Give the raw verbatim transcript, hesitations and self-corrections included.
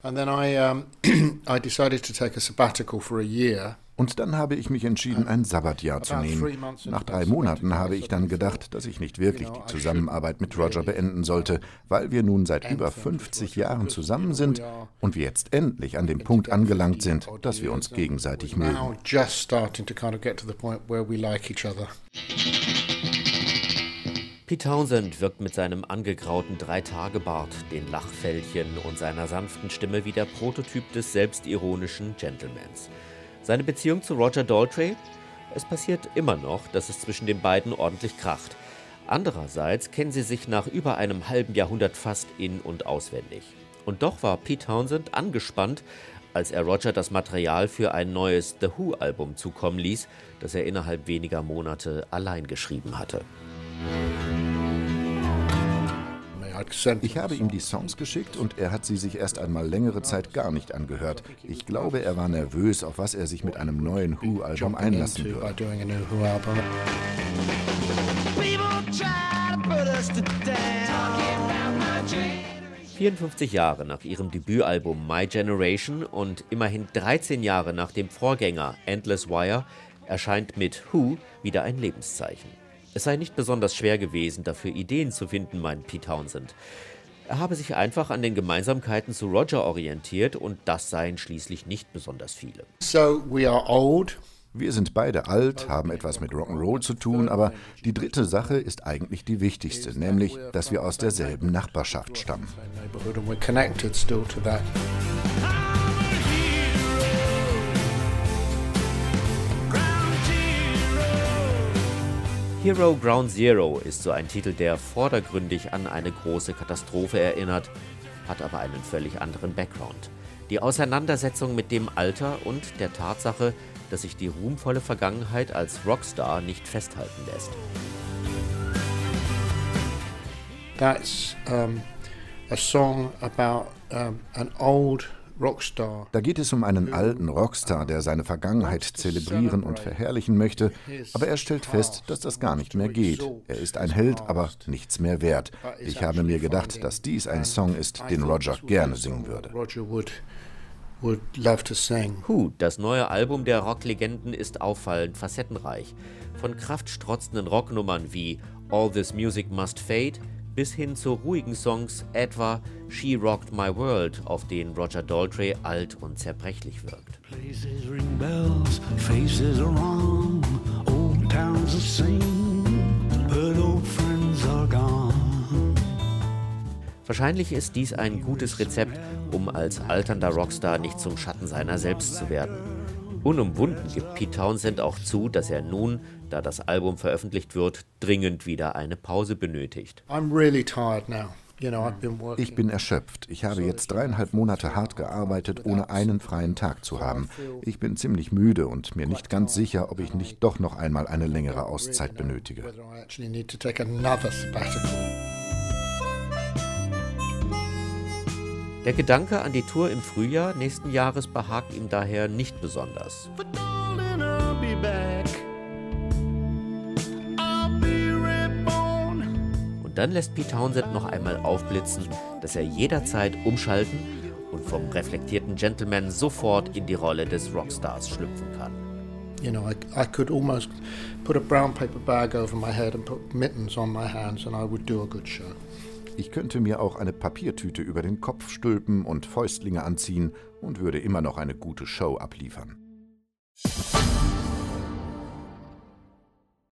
And then I, um, I decided to take a sabbatical for a year. Und dann habe ich mich entschieden, ein Sabbatjahr zu nehmen. Nach drei Monaten habe ich dann gedacht, dass ich nicht wirklich die Zusammenarbeit mit Roger beenden sollte, weil wir nun seit über fünfzig Jahren zusammen sind und wir jetzt endlich an dem Punkt angelangt sind, dass wir uns gegenseitig mögen. Pete Townshend wirkt mit seinem angegrauten Drei-Tage-Bart, den Lachfältchen und seiner sanften Stimme wie der Prototyp des selbstironischen Gentlemans. Seine Beziehung zu Roger Daltrey? Es passiert immer noch, dass es zwischen den beiden ordentlich kracht. Andererseits kennen sie sich nach über einem halben Jahrhundert fast in- und auswendig. Und doch war Pete Townshend angespannt, als er Roger das Material für ein neues The Who-Album zukommen ließ, das er innerhalb weniger Monate allein geschrieben hatte. Ich habe ihm die Songs geschickt und er hat sie sich erst einmal längere Zeit gar nicht angehört. Ich glaube, er war nervös, auf was er sich mit einem neuen Who-Album einlassen würde. vierundfünfzig Jahre nach ihrem Debütalbum My Generation und immerhin dreizehn Jahre nach dem Vorgänger Endless Wire erscheint mit Who wieder ein Lebenszeichen. Es sei nicht besonders schwer gewesen, dafür Ideen zu finden, meint Pete Townshend. Er habe sich einfach an den Gemeinsamkeiten zu Roger orientiert und das seien schließlich nicht besonders viele. So we are old. Wir sind beide alt, haben etwas mit Rock'n'Roll zu tun, aber die dritte Sache ist eigentlich die wichtigste, nämlich, dass wir aus derselben Nachbarschaft stammen. Hero Ground Zero ist so ein Titel, der vordergründig an eine große Katastrophe erinnert, hat aber einen völlig anderen Background. Die Auseinandersetzung mit dem Alter und der Tatsache, dass sich die ruhmvolle Vergangenheit als Rockstar nicht festhalten lässt. That's um, a song about um, an old Rockstar. Da geht es um einen alten Rockstar, der seine Vergangenheit zelebrieren und verherrlichen möchte, aber er stellt fest, dass das gar nicht mehr geht. Er ist ein Held, aber nichts mehr wert. Ich habe mir gedacht, dass dies ein Song ist, den Roger gerne singen würde. Who, das neue Album der Rocklegenden, ist auffallend facettenreich. Von kraftstrotzenden Rocknummern wie All This Music Must Fade bis hin zu ruhigen Songs etwa She Rocked My World, auf denen Roger Daltrey alt und zerbrechlich wirkt. Places ring bells, faces are wrong, old towns are singing, but old friends are gone. Wahrscheinlich ist dies ein gutes Rezept, um als alternder Rockstar nicht zum Schatten seiner selbst zu werden. Unumwunden gibt Pete Townshend auch zu, dass er nun, da das Album veröffentlicht wird, dringend wieder eine Pause benötigt. Ich bin erschöpft. Ich habe jetzt dreieinhalb Monate hart gearbeitet, ohne einen freien Tag zu haben. Ich bin ziemlich müde und mir nicht ganz sicher, ob ich nicht doch noch einmal eine längere Auszeit benötige. Der Gedanke an die Tour im Frühjahr nächsten Jahres behagt ihm daher nicht besonders. Und dann lässt Pete Townshend noch einmal aufblitzen, dass er jederzeit umschalten und vom reflektierten Gentleman sofort in die Rolle des Rockstars schlüpfen kann. You know, I, I could almost put a brown paper bag over my head and put mittens on my hands and I would do a good show. Ich könnte mir auch eine Papiertüte über den Kopf stülpen und Fäustlinge anziehen und würde immer noch eine gute Show abliefern.